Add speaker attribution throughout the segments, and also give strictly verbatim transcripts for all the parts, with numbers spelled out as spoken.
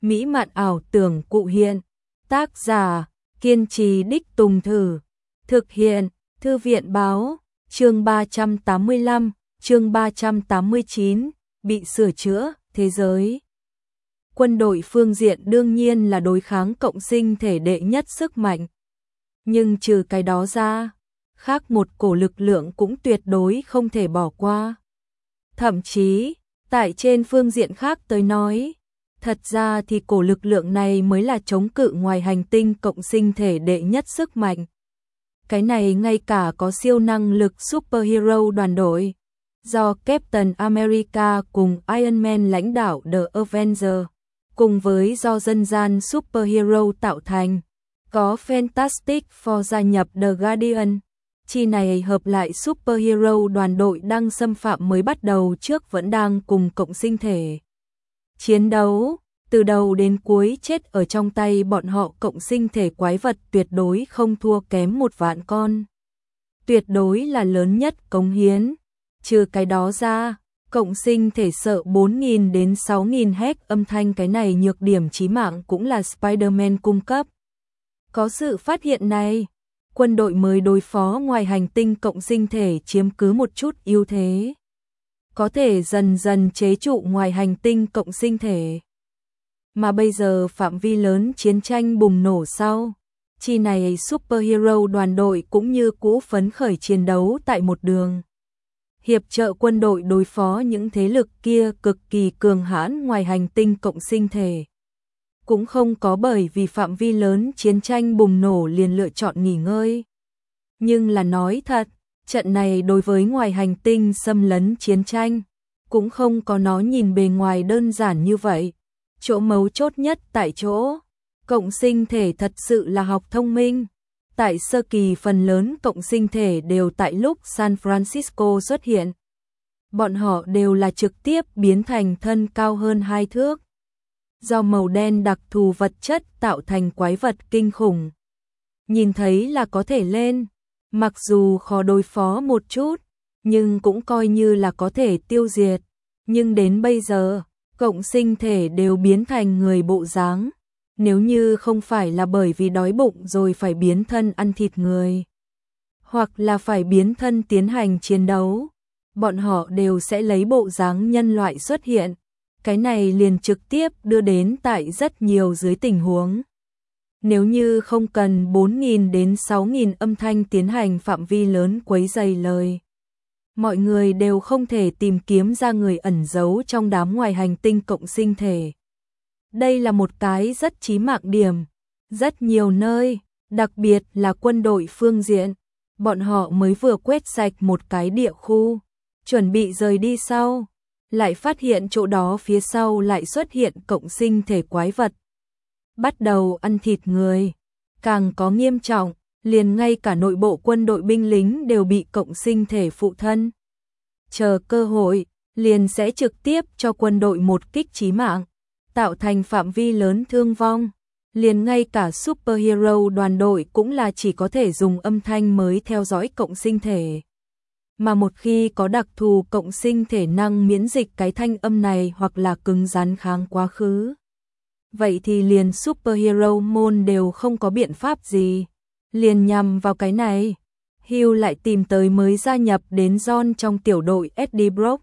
Speaker 1: mỹ mạn ảo tưởng cụ hiện. Tác giả, kiên trì đích tùng thử. Thực hiện, Thư viện báo, chương ba trăm tám mươi lăm, chương ba trăm tám mươi chín, bị sửa chữa, thế giới. Quân đội phương diện đương nhiên là đối kháng cộng sinh thể đệ nhất sức mạnh. Nhưng trừ cái đó ra, khác một cổ lực lượng cũng tuyệt đối không thể bỏ qua. Thậm chí, tại trên phương diện khác tới nói, thật ra thì cổ lực lượng này mới là chống cự ngoài hành tinh cộng sinh thể đệ nhất sức mạnh. Cái này ngay cả có siêu năng lực superhero đoàn đội, do Captain America cùng Iron Man lãnh đạo The Avengers, cùng với do dân gian superhero tạo thành, có Fantastic Four gia nhập The Guardian. Chi này hợp lại superhero đoàn đội đang xâm phạm mới bắt đầu trước vẫn đang cùng cộng sinh thể chiến đấu, từ đầu đến cuối chết ở trong tay bọn họ. Cộng sinh thể quái vật tuyệt đối không thua kém một vạn con. Tuyệt đối là lớn nhất cống hiến. Trừ cái đó ra, cộng sinh thể sợ bốn nghìn đến sáu nghìn héc âm thanh, cái này nhược điểm chí mạng cũng là Spider-Man cung cấp. Có sự phát hiện này, quân đội mới đối phó ngoài hành tinh cộng sinh thể chiếm cứ một chút ưu thế, có thể dần dần chế trụ ngoài hành tinh cộng sinh thể. Mà bây giờ phạm vi lớn chiến tranh bùng nổ sau, chi này superhero đoàn đội cũng như cũ phấn khởi chiến đấu tại một đường, hiệp trợ quân đội đối phó những thế lực kia cực kỳ cường hãn ngoài hành tinh cộng sinh thể. Cũng không có bởi vì phạm vi lớn chiến tranh bùng nổ liền lựa chọn nghỉ ngơi. Nhưng là nói thật, trận này đối với ngoài hành tinh xâm lấn chiến tranh, cũng không có nó nhìn bề ngoài đơn giản như vậy. Chỗ mấu chốt nhất tại chỗ, cộng sinh thể thật sự là học thông minh. Tại sơ kỳ phần lớn cộng sinh thể đều tại lúc San Francisco xuất hiện. Bọn họ đều là trực tiếp biến thành thân cao hơn hai thước. Do màu đen đặc thù vật chất tạo thành quái vật kinh khủng. Nhìn thấy là có thể lên, mặc dù khó đối phó một chút, nhưng cũng coi như là có thể tiêu diệt. Nhưng đến bây giờ, cộng sinh thể đều biến thành người bộ dáng. Nếu như không phải là bởi vì đói bụng rồi phải biến thân ăn thịt người, hoặc là phải biến thân tiến hành chiến đấu, bọn họ đều sẽ lấy bộ dáng nhân loại xuất hiện. Cái này liền trực tiếp đưa đến tại rất nhiều dưới tình huống. Nếu như không cần bốn nghìn đến sáu nghìn âm thanh tiến hành phạm vi lớn quấy rầy lời, mọi người đều không thể tìm kiếm ra người ẩn giấu trong đám ngoài hành tinh cộng sinh thể. Đây là một cái rất chí mạng điểm. Rất nhiều nơi, đặc biệt là quân đội phương diện, bọn họ mới vừa quét sạch một cái địa khu, chuẩn bị rời đi sau, lại phát hiện chỗ đó phía sau lại xuất hiện cộng sinh thể quái vật. Bắt đầu ăn thịt người, càng có nghiêm trọng, liền ngay cả nội bộ quân đội binh lính đều bị cộng sinh thể phụ thân. Chờ cơ hội, liền sẽ trực tiếp cho quân đội một kích chí mạng, tạo thành phạm vi lớn thương vong. Liền ngay cả superhero đoàn đội cũng là chỉ có thể dùng âm thanh mới theo dõi cộng sinh thể. Mà một khi có đặc thù cộng sinh thể năng miễn dịch cái thanh âm này hoặc là cứng rắn kháng quá khứ, vậy thì liền superhero môn đều không có biện pháp gì. Liền nhằm vào cái này, Hugh lại tìm tới mới gia nhập đến John trong tiểu đội Eddie Brock.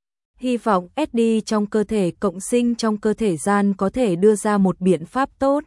Speaker 1: Hy vọng Eddie trong cơ thể cộng sinh trong cơ thể gian có thể đưa ra một biện pháp tốt.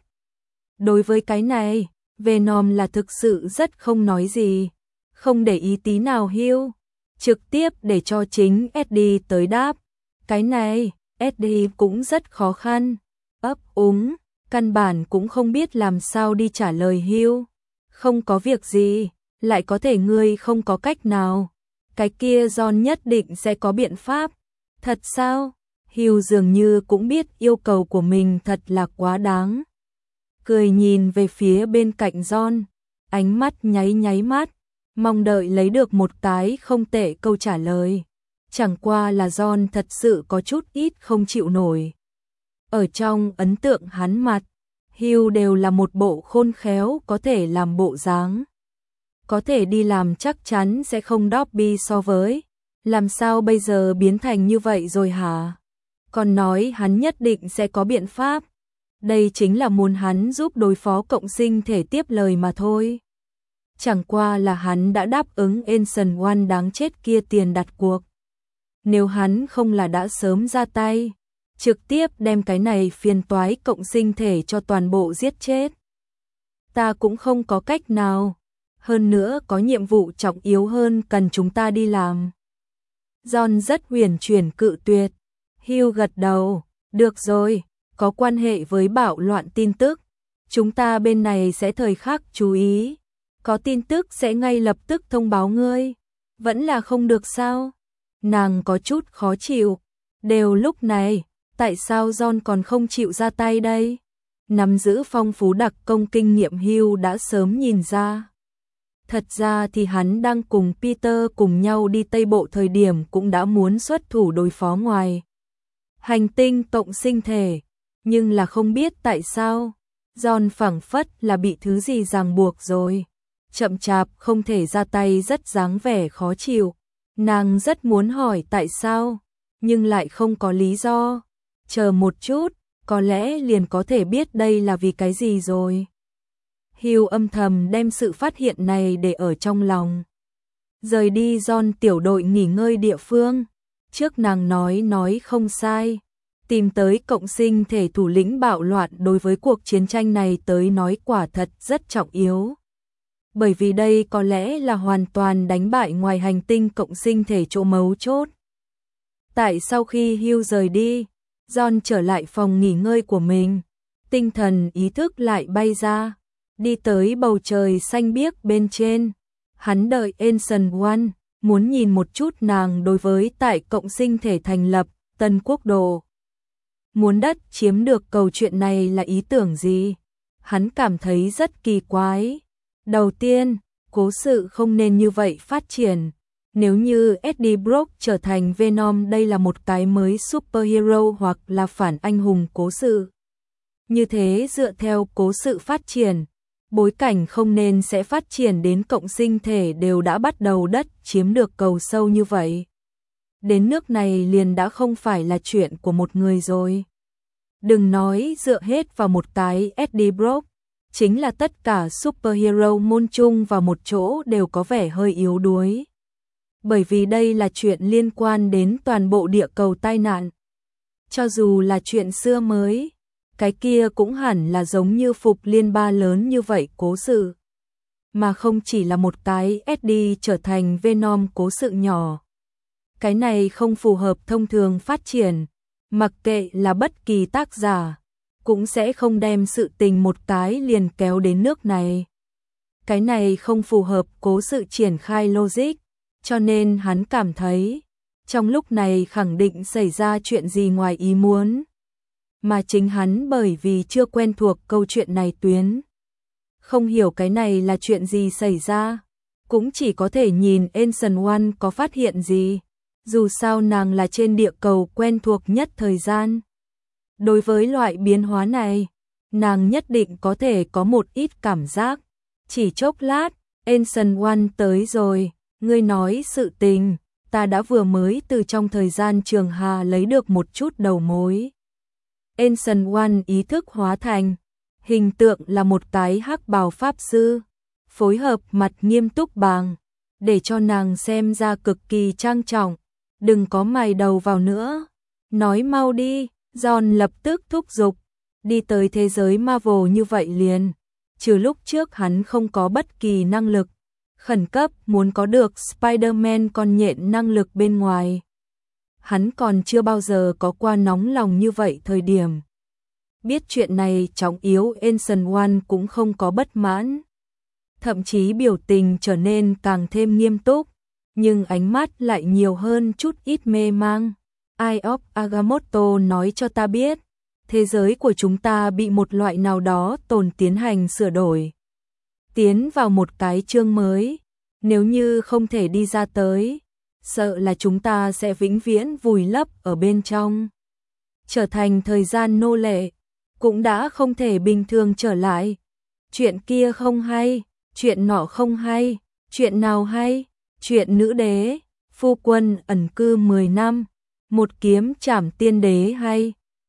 Speaker 1: Đối với cái này, Venom là thực sự rất không nói gì, không để ý tí nào Hugh, trực tiếp để cho chính Eddie tới đáp. Cái này, Eddie cũng rất khó khăn, ấp úng, căn bản cũng không biết làm sao đi trả lời Hugh. Không có việc gì, lại có thể ngươi không có cách nào. Cái kia John nhất định sẽ có biện pháp. Thật sao? Hugh dường như cũng biết yêu cầu của mình thật là quá đáng. Cười nhìn về phía bên cạnh John, ánh mắt nháy nháy mắt, mong đợi lấy được một cái không tệ câu trả lời. Chẳng qua là John thật sự có chút ít không chịu nổi. Ở trong ấn tượng hắn mặt, Hugh đều là một bộ khôn khéo có thể làm bộ dáng. Có thể đi làm chắc chắn sẽ không Dobby so với. Làm sao bây giờ biến thành như vậy rồi hả? Còn nói hắn nhất định sẽ có biện pháp. Đây chính là muốn hắn giúp đối phó cộng sinh thể tiếp lời mà thôi. Chẳng qua là hắn đã đáp ứng Ancient One đáng chết kia tiền đặt cuộc. Nếu hắn không là đã sớm ra tay, trực tiếp đem cái này phiền toái cộng sinh thể cho toàn bộ giết chết. Ta cũng không có cách nào, hơn nữa có nhiệm vụ trọng yếu hơn cần chúng ta đi làm. John rất huyền chuyển cự tuyệt. Hugh gật đầu, được rồi, có quan hệ với bạo loạn tin tức. Chúng ta bên này sẽ thời khắc chú ý. Có tin tức sẽ ngay lập tức thông báo ngươi. Vẫn là không được sao? Nàng có chút khó chịu. Đều lúc này, tại sao John còn không chịu ra tay đây? Nắm giữ phong phú đặc công kinh nghiệm Hugh đã sớm nhìn ra. Thật ra thì hắn đang cùng Peter cùng nhau đi Tây Bộ thời điểm cũng đã muốn xuất thủ đối phó ngoài hành tinh cộng sinh thể, nhưng là không biết tại sao, John phảng phất là bị thứ gì ràng buộc rồi. Chậm chạp không thể ra tay rất dáng vẻ khó chịu. Nàng rất muốn hỏi tại sao, nhưng lại không có lý do. Chờ một chút, có lẽ liền có thể biết đây là vì cái gì rồi. Hugh âm thầm đem sự phát hiện này để ở trong lòng. Rời đi John tiểu đội nghỉ ngơi địa phương. Trước nàng nói nói không sai. Tìm tới cộng sinh thể thủ lĩnh bạo loạn đối với cuộc chiến tranh này tới nói quả thật rất trọng yếu. Bởi vì đây có lẽ là hoàn toàn đánh bại ngoài hành tinh cộng sinh thể chỗ mấu chốt. Tại sau khi Hugh rời đi, John trở lại phòng nghỉ ngơi của mình. Tinh thần ý thức lại bay ra. Đi tới bầu trời xanh biếc bên trên. Hắn đợi Ancient One, muốn nhìn một chút nàng đối với tại cộng sinh thể thành lập Tân Quốc Độ. Muốn đất chiếm được câu chuyện này là ý tưởng gì? Hắn cảm thấy rất kỳ quái. Đầu tiên, cố sự không nên như vậy phát triển. Nếu như Eddie Brock trở thành Venom, đây là một cái mới superhero hoặc là phản anh hùng cố sự. Như thế dựa theo cố sự phát triển, bối cảnh không nên sẽ phát triển đến cộng sinh thể đều đã bắt đầu đất chiếm được cầu sâu như vậy. Đến nước này liền đã không phải là chuyện của một người rồi. Đừng nói dựa hết vào một cái Eddie Brock, chính là tất cả superhero môn chung vào một chỗ đều có vẻ hơi yếu đuối. Bởi vì đây là chuyện liên quan đến toàn bộ địa cầu tai nạn. Cho dù là chuyện xưa mới, cái kia cũng hẳn là giống như Phục Liên Ba lớn như vậy cố sự. Mà không chỉ là một cái Eddie trở thành Venom cố sự nhỏ. Cái này không phù hợp thông thường phát triển, mặc kệ là bất kỳ tác giả, cũng sẽ không đem sự tình một cái liền kéo đến nước này. Cái này không phù hợp cố sự triển khai logic, cho nên hắn cảm thấy, trong lúc này khẳng định xảy ra chuyện gì ngoài ý muốn. Mà chính hắn bởi vì chưa quen thuộc câu chuyện này tuyến, không hiểu cái này là chuyện gì xảy ra, cũng chỉ có thể nhìn Ancient One có phát hiện gì, dù sao nàng là trên địa cầu quen thuộc nhất thời gian. Đối với loại biến hóa này, nàng nhất định có thể có một ít cảm giác. Chỉ chốc lát, Ancient One tới rồi, ngươi nói sự tình, ta đã vừa mới từ trong thời gian trường hà lấy được một chút đầu mối. Ancient One ý thức hóa thành, hình tượng là một cái hắc bào pháp sư, phối hợp mặt nghiêm túc bàng, để cho nàng xem ra cực kỳ trang trọng, đừng có mài đầu vào nữa, nói mau đi. John lập tức thúc giục, đi tới thế giới Marvel như vậy liền, trừ lúc trước hắn không có bất kỳ năng lực, khẩn cấp muốn có được Spider-Man con nhện năng lực bên ngoài. Hắn còn chưa bao giờ có qua nóng lòng như vậy thời điểm. Biết chuyện này trọng yếu, Ancient One cũng không có bất mãn. Thậm chí biểu tình trở nên càng thêm nghiêm túc, nhưng ánh mắt lại nhiều hơn chút ít mê mang. Eye of Agamotto nói cho ta biết, thế giới của chúng ta bị một loại nào đó tồn tiến hành sửa đổi. Tiến vào một cái chương mới, nếu như không thể đi ra tới, sợ là chúng ta sẽ vĩnh viễn vùi lấp ở bên trong. Trở thành thời gian nô lệ, cũng đã không thể bình thường trở lại. Chuyện kia không hay, chuyện nọ không hay, chuyện nào hay, chuyện nữ đế, phu quân ẩn cư mười năm. Một kiếm trảm tiên đế hay,